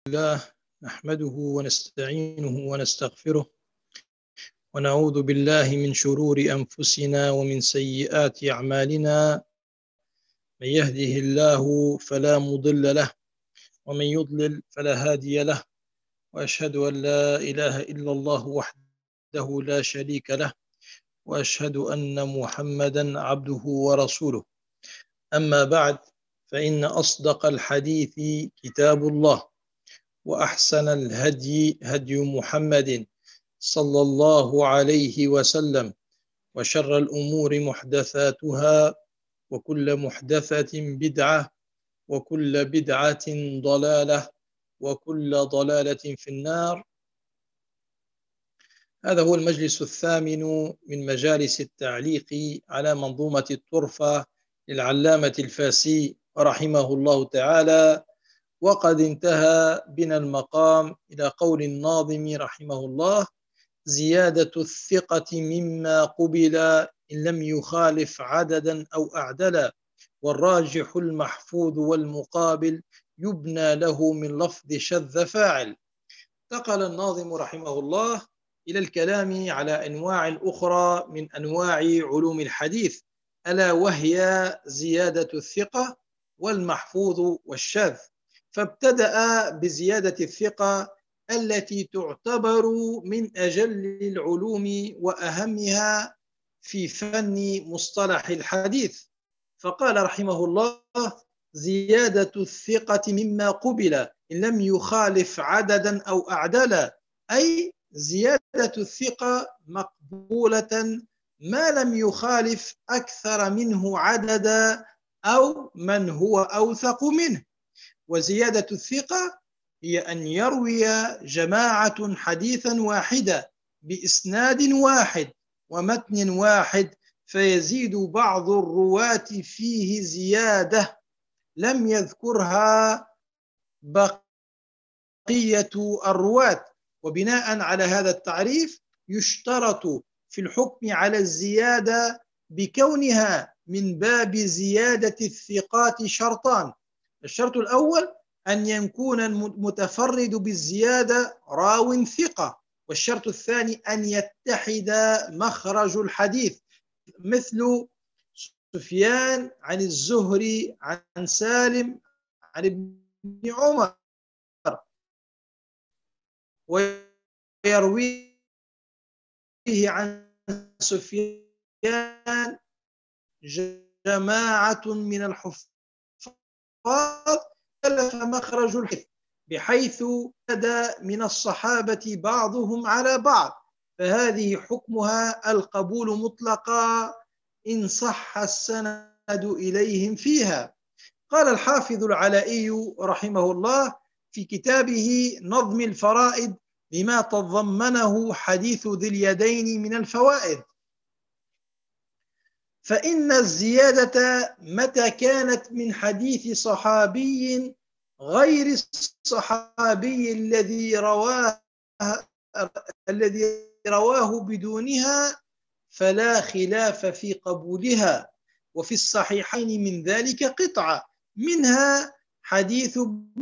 الله نحمده ونستعينه ونستغفره ونعوذ بالله من شرور أنفسنا ومن سيئات أعمالنا. من يهده الله فلا مضل له ومن يضلل فلا هادي له، وأشهد أن لا إله إلا الله وحده لا شريك له، وأشهد أن محمدا عبده ورسوله. أما بعد، فإن أصدق الحديث كتاب الله، وأحسن الهدي هدي محمد صلى الله عليه وسلم، وشر الأمور محدثاتها، وكل محدثة بدعة، وكل بدعة ضلالة، وكل ضلالة في النار. هذا هو المجلس الثامن من مجالس التعليق على منظومة الطرفة للعلامة الفاسي رحمه الله تعالى، وقد انتهى بنا المقام إلى قول الناظم رحمه الله: زيادة الثقة مما قبل إن لم يخالف عددا أو أعدلا، والراجح المحفوظ والمقابل يبنى له من لفظ شذ فاعل. انتقل الناظم رحمه الله إلى الكلام على أنواع أخرى من أنواع علوم الحديث، ألا وهي زيادة الثقة والمحفوظ والشاذ. فابتدأ بزيادة الثقة التي تعتبر من أجل العلوم وأهمها في فن مصطلح الحديث، فقال رحمه الله: زيادة الثقة مما قبل إن لم يخالف عددا أو أعدلا، أي زيادة الثقة مقبولة ما لم يخالف أكثر منه عددا أو من هو أوثق منه. وزيادة الثقة هي أن يروي جماعة حديثا واحدا بإسناد واحد ومتن واحد، فيزيد بعض الرواة فيه زيادة لم يذكرها بقية الرواة. وبناء على هذا التعريف يشترط في الحكم على الزيادة بكونها من باب زيادة الثقات شرطان: الشرط الأول أن يكون المتفرد بالزيادة راو ثقة، والشرط الثاني أن يتحد مخرج الحديث، مثل سفيان عن الزهري عن سالم عن ابن عمر، ويرويه عن سفيان جماعة من الحفاظ اختلف مخرج الحديث بحيث بدا من الصحابة بعضهم على بعض، فهذه حكمها القبول مطلقا إن صح السند إليهم فيها. قال الحافظ العلائي رحمه الله في كتابه نظم الفرائد لما تضمنه حديث ذي اليدين من الفوائد: فإن الزيادة متى كانت من حديث صحابي غير الصحابي الذي رواه بدونها فلا خلاف في قبولها. وفي الصحيحين من ذلك قطعة منها حديث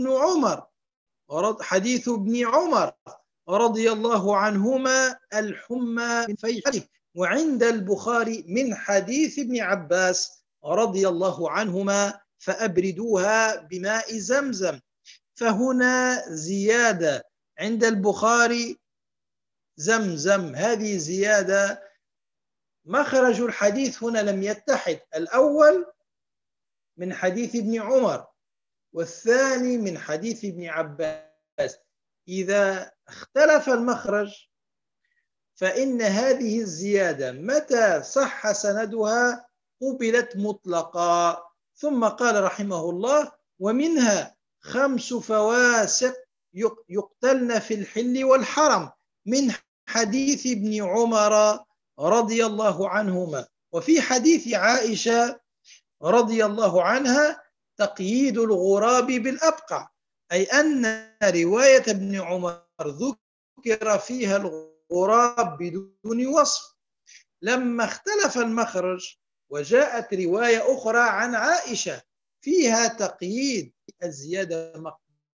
ابن عمر رضي الله عنهما الحمى من فيح، وعند البخاري من حديث ابن عباس رضي الله عنهما فأبردوها بماء زمزم. فهنا زيادة عند البخاري زمزم، هذه زيادة. مخرج الحديث هنا لم يتحد، الأول من حديث ابن عمر والثاني من حديث ابن عباس. إذا اختلف المخرج فإن هذه الزيادة متى صح سندها قبلت مطلقا. ثم قال رحمه الله: ومنها 5 فواسق يقتلن في الحل والحرم من حديث ابن عمر رضي الله عنهما. وفي حديث عائشة رضي الله عنها تقييد الغراب بالأبقع، أي أن رواية ابن عمر ذكر فيها الغراب بدون وصف. لما اختلف المخرج وجاءت رواية أخرى عن عائشة فيها تقييد، الزيادة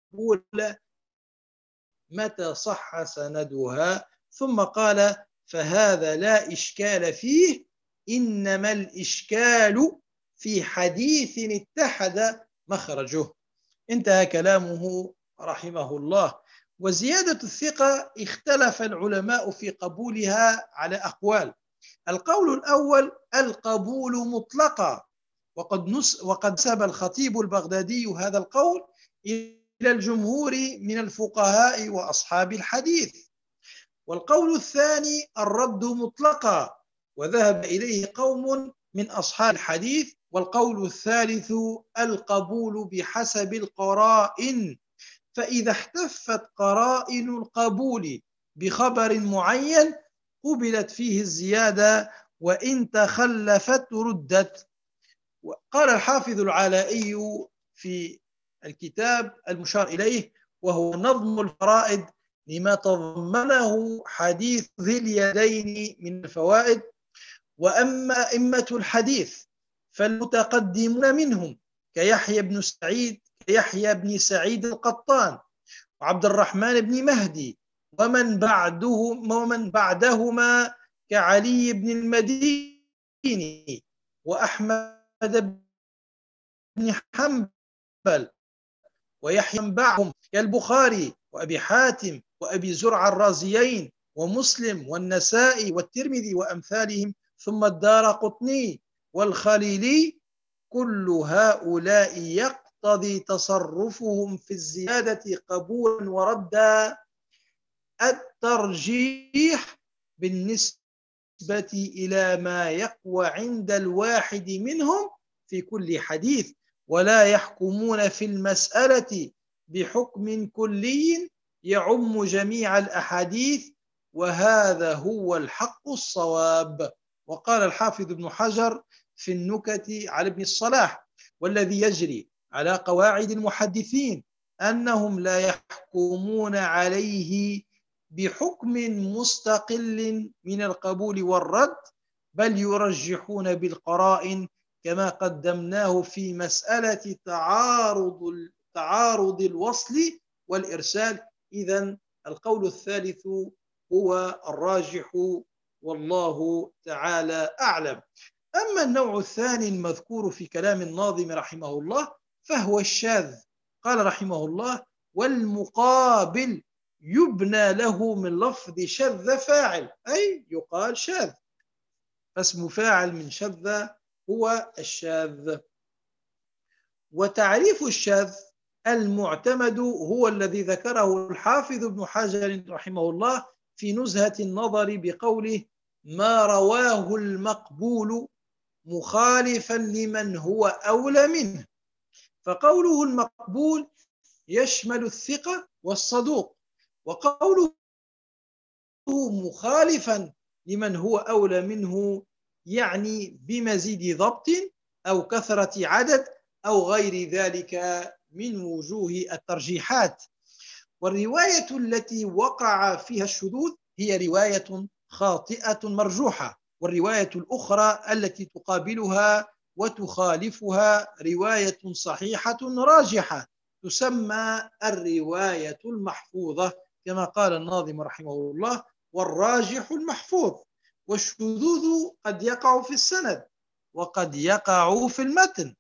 المقبولة متى صح سندها، ثم قال: فهذا لا إشكال فيه، إنما الإشكال في حديث اتحد مخرجه. انتهى كلامه رحمه الله. وزيادة الثقة اختلف العلماء في قبولها على أقوال. القول الأول: القبول مطلقا، وقد نسب الخطيب البغدادي هذا القول إلى الجمهور من الفقهاء وأصحاب الحديث. والقول الثاني: الرد مطلقا، وذهب إليه قوم من أصحاب الحديث. والقول الثالث: القبول بحسب القرائن، فإذا احتفت قرائن القبول بخبر معين قبلت فيه الزيادة، وإن تخلفت ردت. وقال الحافظ العلائي في الكتاب المشار إليه وهو نظم الفرائد لما تضمنه حديث ذي اليدين من الفوائد: وأما أئمة الحديث فالمتقدمون منهم كيحيى بن سعيد القطان وعبد الرحمن بن مهدي، ومن بعدهما كعلي بن المديني وأحمد بن حنبل ويحيى بعهم كالبخاري وأبي حاتم وأبي زرع الرازيين ومسلم والنسائي والترمذي وأمثالهم، ثم الدارقطني والخليلي. كل هؤلاء يقتضي تصرفهم في الزيادة قبولا وردا الترجيح بالنسبة إلى ما يقوى عند الواحد منهم في كل حديث، ولا يحكمون في المسألة بحكم كلي يعم جميع الأحاديث، وهذا هو الحق الصواب. وقال الحافظ ابن حجر في النكت على ابن الصلاح: والذي يجري على قواعد المحدثين أنهم لا يحكمون عليه بحكم مستقل من القبول والرد، بل يرجحون بالقرائن، كما قدمناه في مسألة تعارض الوصل والإرسال. إذن القول الثالث هو الراجح، والله تعالى أعلم. أما النوع الثاني المذكور في كلام الناظم رحمه الله فهو الشاذ. قال رحمه الله: والمقابل يبنى له من لفظ شذ فاعل، أي يقال شاذ، فاسم فاعل من شذ هو الشاذ. وتعريف الشاذ المعتمد هو الذي ذكره الحافظ ابن حجر رحمه الله في نزهة النظر بقوله: ما رواه المقبول مخالفا لمن هو أولى منه. فقوله المقبول يشمل الثقة والصدوق، وقوله مخالفا لمن هو أولى منه يعني بمزيد ضبط أو كثرة عدد أو غير ذلك من وجوه الترجيحات. والرواية التي وقع فيها الشذوذ هي رواية خاطئة مرجوحة، والرواية الأخرى التي تقابلها وتخالفها رواية صحيحة راجحة تسمى الرواية المحفوظة، كما قال الناظم رحمه الله: والراجح المحفوظ. والشذوذ قد يقع في السند وقد يقع في المتن.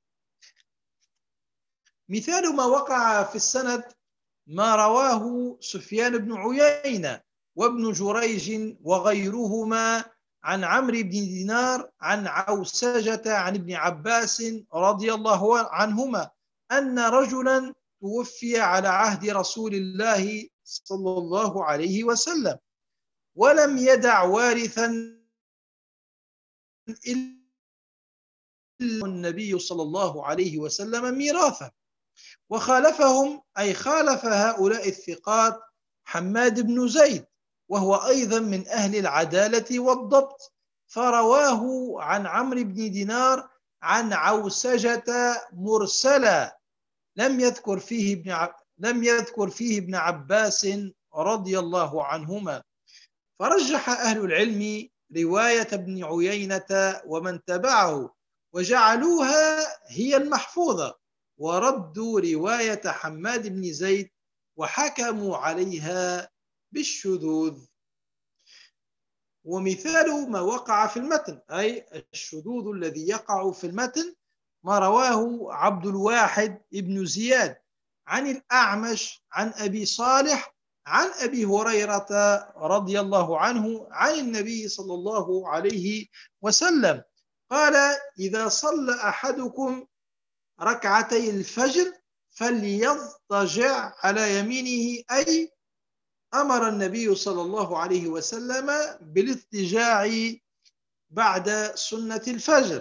مثال ما وقع في السند ما رواه سفيان بن عيينة وابن جريج وغيرهما عن عمرو بن دينار عن عوسجة عن ابن عباس رضي الله عنهما أن رجلا توفي على عهد رسول الله صلى الله عليه وسلم ولم يدع وارثا إلا النبي صلى الله عليه وسلم ميراثا. وخالفهم أي خالف هؤلاء الثقات حماد بن زيد، وهو أيضا من أهل العدالة والضبط، فرواه عن عمرو بن دينار عن عوسجة مرسلا لم يذكر فيه ابن عباس رضي الله عنهما. فرجح أهل العلم رواية ابن عيينة ومن تبعه وجعلوها هي المحفوظة، وردوا رواية حماد بن زيد وحكموا عليها بالشذوذ. ومثال ما وقع في المتن، أي الشذوذ الذي يقع في المتن، ما رواه عبد الواحد بن زياد عن الأعمش عن أبي صالح عن أبي هريرة رضي الله عنه عن النبي صلى الله عليه وسلم قال: إذا صلى أحدكم ركعتي الفجر فليضطجع على يمينه، أي أمر النبي صلى الله عليه وسلم بالاضطجاع بعد سنة الفجر.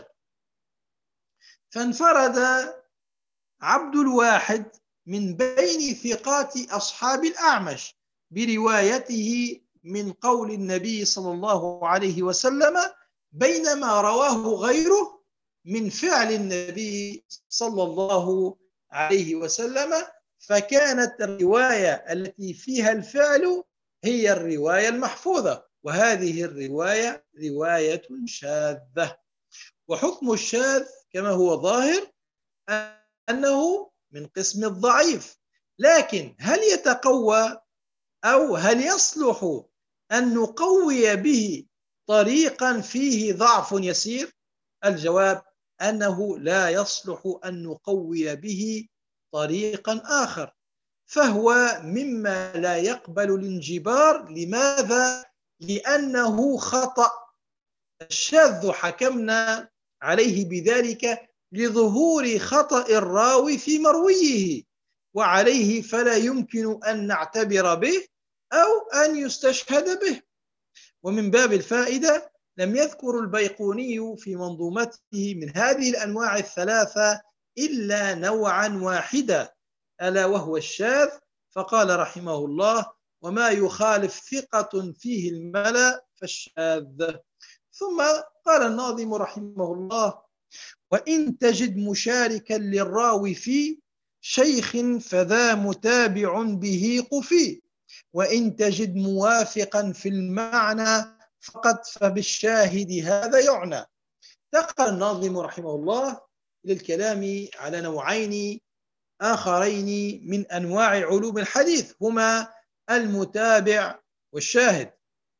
فانفرد عبد الواحد من بين ثقات أصحاب الأعمش بروايته من قول النبي صلى الله عليه وسلم، بينما رواه غيره من فعل النبي صلى الله عليه وسلم، فكانت الرواية التي فيها الفعل هي الرواية المحفوظة، وهذه الرواية رواية شاذة. وحكم الشاذ كما هو ظاهر أنه من قسم الضعيف، لكن هل يتقوى أو هل يصلح أن نقوي به طريقا فيه ضعف يسير؟ الجواب أنه لا يصلح أن نقوي به طريقا آخر، فهو مما لا يقبل الانجبار. لماذا؟ لأنه خطأ. الشاذ حكمنا عليه بذلك لظهور خطأ الراوي في مرويه، وعليه فلا يمكن أن نعتبر به أو أن يستشهد به. ومن باب الفائدة، لم يذكر البيقوني في منظومته من هذه الأنواع الثلاثة إلا نوعا واحدا، ألا وهو الشاذ، فقال رحمه الله: وما يخالف ثقة فيه الملا فالشاذ. ثم قال الناظم رحمه الله: وإن تجد مشاركا للراوي في شيخ فذا متابع به قفي، وإن تجد موافقا في المعنى فقد فبالشاهد هذا يعنى. انتقل الناظم رحمه الله للكلام على نوعين آخرين من أنواع علوم الحديث، هما المتابع والشاهد.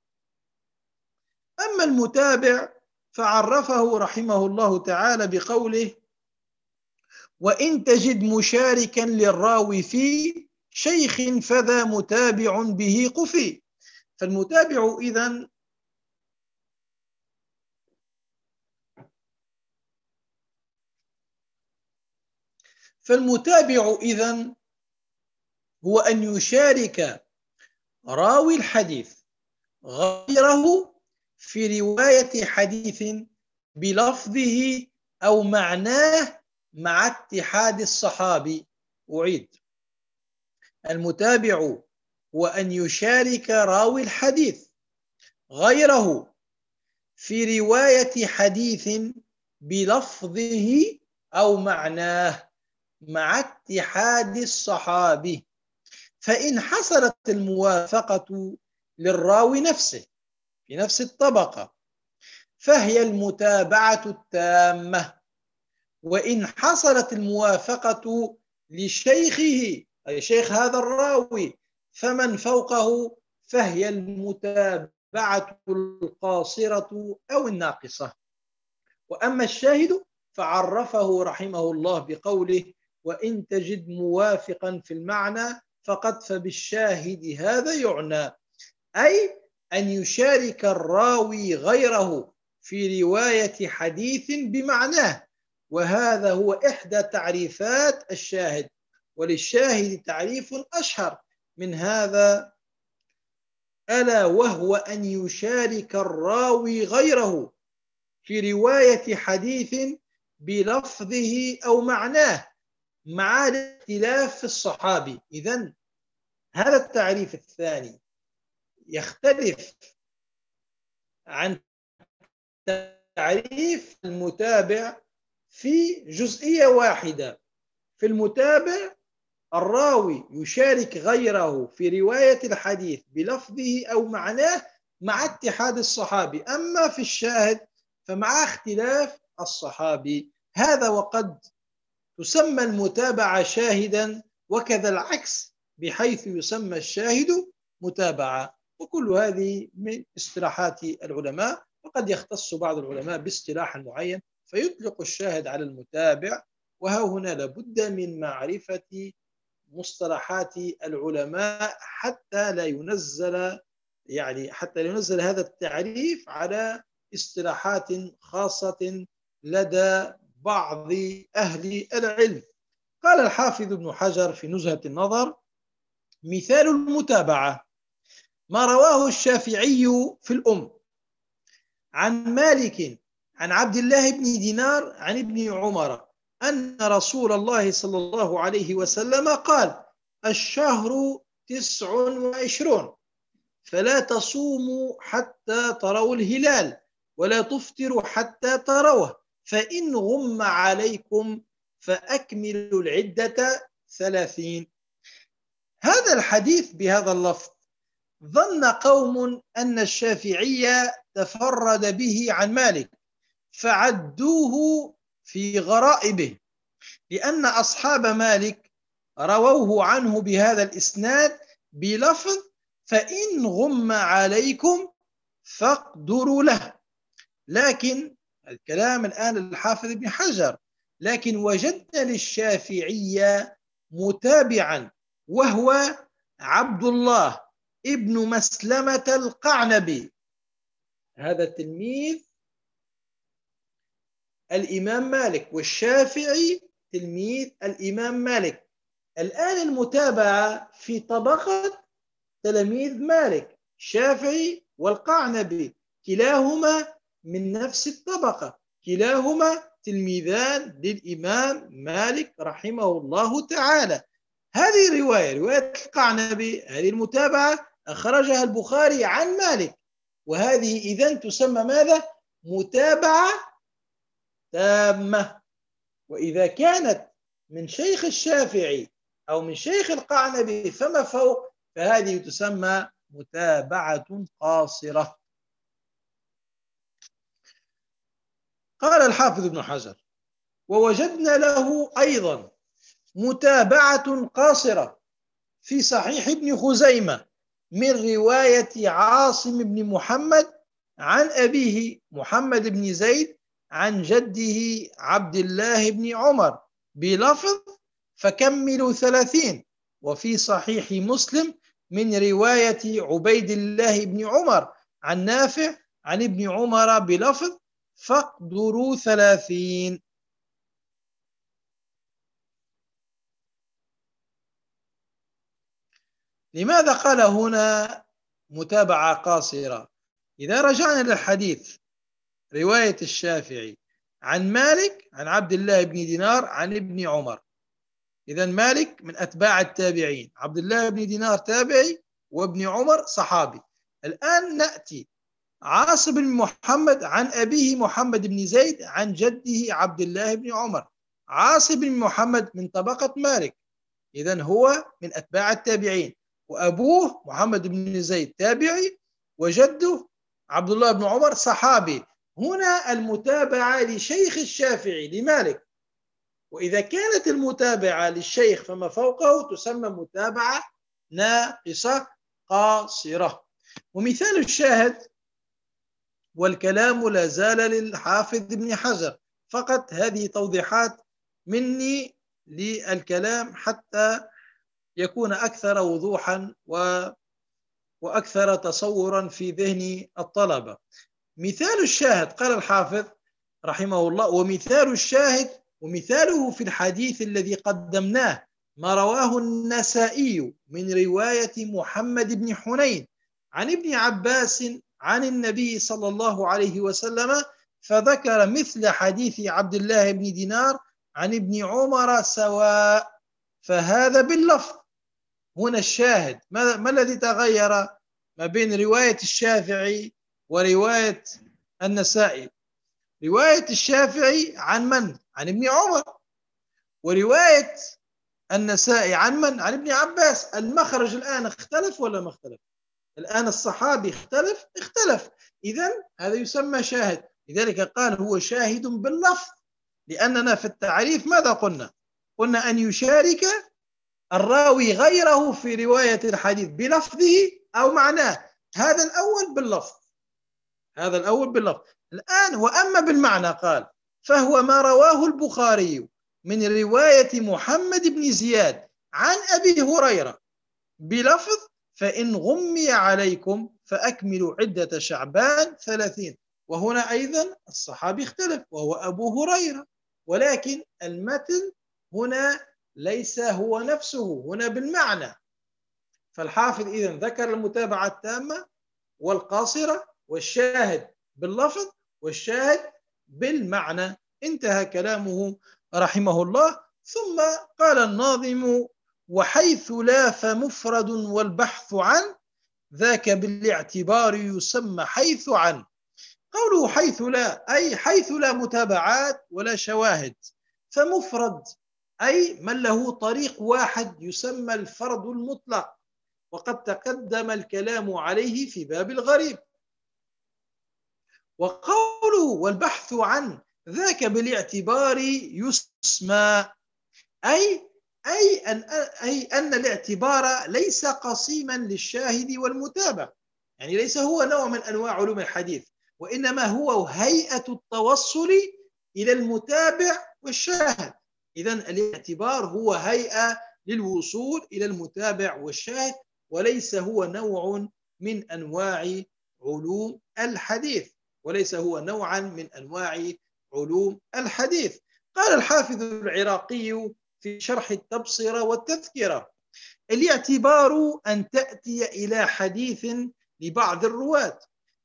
أما المتابع فعرفه رحمه الله تعالى بقوله: وإن تجد مشاركا للراوي في شيخ فذا متابع به قفي. فالمتابع إذن هو أن يشارك راوي الحديث غيره في رواية حديث بلفظه أو معناه مع اتحاد الصحابي. أعيد: المتابع هو أن يشارك راوي الحديث غيره في رواية حديث بلفظه أو معناه مع اتحاد الصحابي، فإن حصلت الموافقة للراوي نفسه في نفس الطبقة فهي المتابعة التامة، وإن حصلت الموافقة لشيخه أي شيخ هذا الراوي فمن فوقه فهي المتابعة القاصرة أو الناقصة. وأما الشاهد فعرفه رحمه الله بقوله: وإن تجد موافقا في المعنى فقد فبالشاهد هذا يعنى، أي أن يشارك الراوي غيره في رواية حديث بمعناه، وهذا هو إحدى تعريفات الشاهد. وللشاهد تعريف أشهر من هذا، ألا وهو أن يشارك الراوي غيره في رواية حديث بلفظه أو معناه مع الاختلاف في الصحابي. إذن هذا التعريف الثاني يختلف عن تعريف المتابع في جزئية واحدة. في المتابع الراوي يشارك غيره في رواية الحديث بلفظه أو معناه مع اتحاد الصحابي، أما في الشاهد فمع اختلاف الصحابي. هذا وقد تسمى المتابعة شاهدا، وكذا العكس بحيث يسمى الشاهد متابعة. وكل هذه من اصطلاحات العلماء، وقد يختص بعض العلماء باصطلاح معين فيطلق الشاهد على المتابع. وها هنا لابد من معرفة مصطلحات العلماء حتى لا ينزل هذا التعريف على اصطلاحات خاصة لدى بعض أهل العلم. قال الحافظ ابن حجر في نزهة النظر: مثال المتابعة ما رواه الشافعي في الأم عن مالك عن عبد الله بن دينار عن ابن عمر أن رسول الله صلى الله عليه وسلم قال: الشهر 29 فلا تصوموا حتى تروا الهلال ولا تفطروا حتى تروه، فإن غم عليكم فأكملوا العدة 30. هذا الحديث بهذا اللفظ ظن قوم أن الشافعي تفرد به عن مالك فعدوه في غرائبه، لأن أصحاب مالك رووه عنه بهذا الإسناد بلفظ: فإن غم عليكم فاقدروا له. لكن الكلام الآن للحافظ ابن حجر: لكن وجدنا للشافعي متابعا وهو عبد الله ابن مسلمة القعنبي، هذا تلميذ الإمام مالك، والشافعي تلميذ الإمام مالك. الآن المتابعة في طبقة تلاميذ مالك، الشافعي والقعنبي، كلاهما من نفس الطبقة، كلاهما تلميذان للإمام مالك رحمه الله تعالى. هذه رواية القعنبي، هذه المتابعة أخرجها البخاري عن مالك، وهذه إذن تسمى ماذا؟ متابعة تامة. وإذا كانت من شيخ الشافعي أو من شيخ القعنبي فما فوق، فهذه تسمى متابعة قاصرة. قال الحافظ ابن حجر: ووجدنا له أيضا متابعة قاصرة في صحيح ابن خزيمة من رواية عاصم بن محمد عن أبيه محمد بن زيد عن جده عبد الله بن عمر بلفظ: فكملوا 30. وفي صحيح مسلم من رواية عبيد الله بن عمر عن نافع عن ابن عمر بلفظ: فاقدروا 30. لماذا قال هنا متابعة قاصرة؟ إذا رجعنا للحديث رواية الشافعي عن مالك عن عبد الله بن دينار عن ابن عمر، إذا مالك من أتباع التابعين، عبد الله بن دينار تابعي، وابن عمر صحابي. الآن نأتي عاصم بن محمد عن أبيه محمد بن زيد عن جده عبد الله بن عمر. عاصم بن محمد من طبقة مالك، إذا هو من أتباع التابعين، وأبوه محمد بن زيد تابعي، وجده عبد الله بن عمر صحابي. هنا المتابعة لشيخ الشافعي لمالك، وإذا كانت المتابعة للشيخ فما فوقه تسمى متابعة ناقصة قاصرة. ومثال الشاهد، والكلام لا زال للحافظ ابن حجر، فقط هذه توضيحات مني للكلام حتى يكون أكثر وضوحا وأكثر تصورا في ذهن الطلبة. مثال الشاهد، قال الحافظ رحمه الله: ومثال الشاهد ومثاله في الحديث الذي قدمناه ما رواه النسائي من رواية محمد بن حنين عن ابن عباس عن النبي صلى الله عليه وسلم، فذكر مثل حديث عبد الله بن دينار عن ابن عمر سواء، فهذا باللفظ. هنا الشاهد ما الذي تغير ما بين رواية الشافعي ورواية النسائي؟ رواية الشافعي عن من؟ عن ابن عمر. ورواية النسائي عن من؟ عن ابن عباس. المخرج الآن اختلف ولا ما اختلف؟ الآن الصحابي اختلف. إذن هذا يسمى شاهد. لذلك قال هو شاهد باللفظ، لأننا في التعريف ماذا قلنا؟ قلنا أن يشارك الراوي غيره في رواية الحديث بلفظه أو معناه. هذا الأول باللفظ، هذا الأول باللفظ. الآن وأما بالمعنى قال: فهو ما رواه البخاري من رواية محمد بن زياد عن أبي هريرة بلفظ: فإن غمي عليكم فأكملوا عدة شعبان 30. وهنا أيضا الصحابي اختلف وهو أبو هريرة، ولكن المتن هنا ليس هو نفسه هنا بالمعنى. فالحافظ إذن ذكر المتابعة التامة والقاصرة والشاهد باللفظ والشاهد بالمعنى. انتهى كلامه رحمه الله. ثم قال الناظم: وحيث لا فمفرد والبحث عن ذاك بالاعتبار يسمى حيث عن. قوله حيث لا أي حيث لا متابعات ولا شواهد، فمفرد أي من له طريق واحد يسمى الفرد المطلق، وقد تقدم الكلام عليه في باب الغريب. وقوله والبحث عن ذاك بالاعتبار يسمى أي أن الاعتبار ليس قسيما للشاهد والمتابع، يعني ليس هو نوع من أنواع علوم الحديث، وإنما هو هيئة التوصل إلى المتابع والشاهد. إذن الاعتبار هو هيئة للوصول إلى المتابع والشاهد، وليس هو نوع من أنواع علوم الحديث، وليس هو نوعا من أنواع علوم الحديث. قال الحافظ العراقي في شرح التبصرة والتذكرة: الاعتبار أن تأتي إلى حديث لبعض الرواة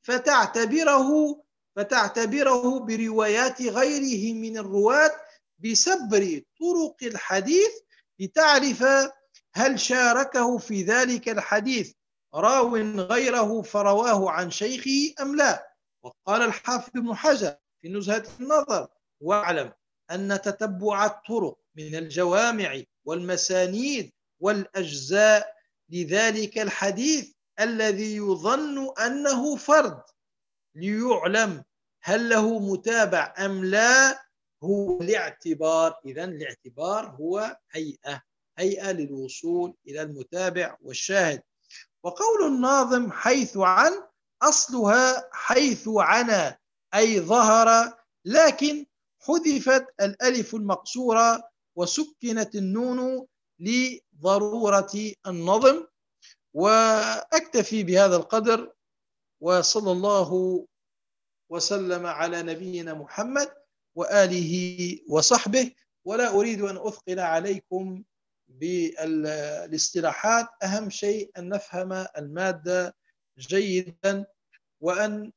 فتعتبره بروايات غيره من الرواة بسبر طرق الحديث لتعرف هل شاركه في ذلك الحديث راو غيره فرواه عن شيخه أم لا. وقال الحافظ ابن حجر في نزهة النظر: واعلم أن تتبع الطرق من الجوامع والمسانيد والأجزاء لذلك الحديث الذي يظن أنه فرد ليعلم هل له متابع أم لا هو الاعتبار. إذن الاعتبار هو هيئة للوصول إلى المتابع والشاهد. وقول الناظم حيث عن أصلها حيث عنا أي ظهر، لكن حذفت الألف المقصورة وسكنت النون لضرورة النظم. وأكتفي بهذا القدر، وصلى الله وسلم على نبينا محمد وآله وصحبه. ولا أريد أن أثقل عليكم بالاصطلاحات، أهم شيء أن نفهم المادة جيدا، وأن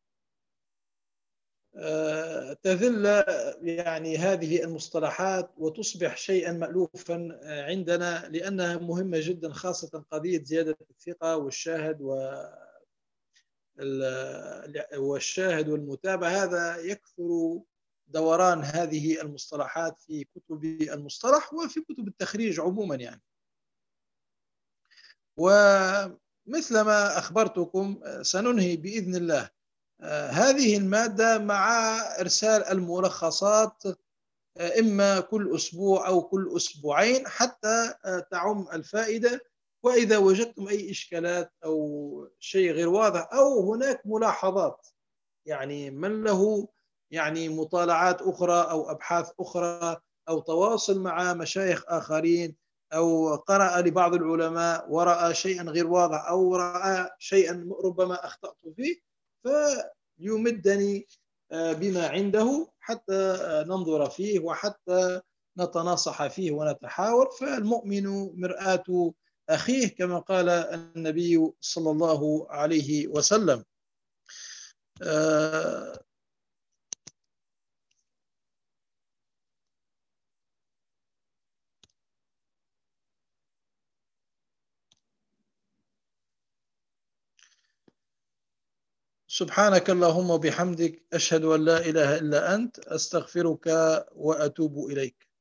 تذل يعني هذه المصطلحات وتصبح شيئا مألوفا عندنا، لأنها مهمة جدا، خاصة قضية زيادة الثقة والشاهد والمتابعة. هذا يكثر دوران هذه المصطلحات في كتب المصطلح وفي كتب التخريج عموما يعني. ومثل ما أخبرتكم سننهي بإذن الله هذه المادة مع إرسال الملخصات إما كل أسبوع أو كل أسبوعين حتى تعم الفائدة. وإذا وجدتم أي إشكالات أو شيء غير واضح أو هناك ملاحظات، يعني من له يعني مطالعات أخرى أو أبحاث أخرى أو تواصل مع مشايخ آخرين أو قرأ لبعض العلماء ورأى شيئا غير واضح أو رأى شيئا ربما أخطأت فيه، فيمدني بما عنده حتى ننظر فيه وحتى نتناصح فيه ونتحاور. فالمؤمن مرآة أخيه كما قال النبي صلى الله عليه وسلم. سبحانك اللهم وبحمدك، أشهد أن لا إله إلا أنت، أستغفرك وأتوب إليك.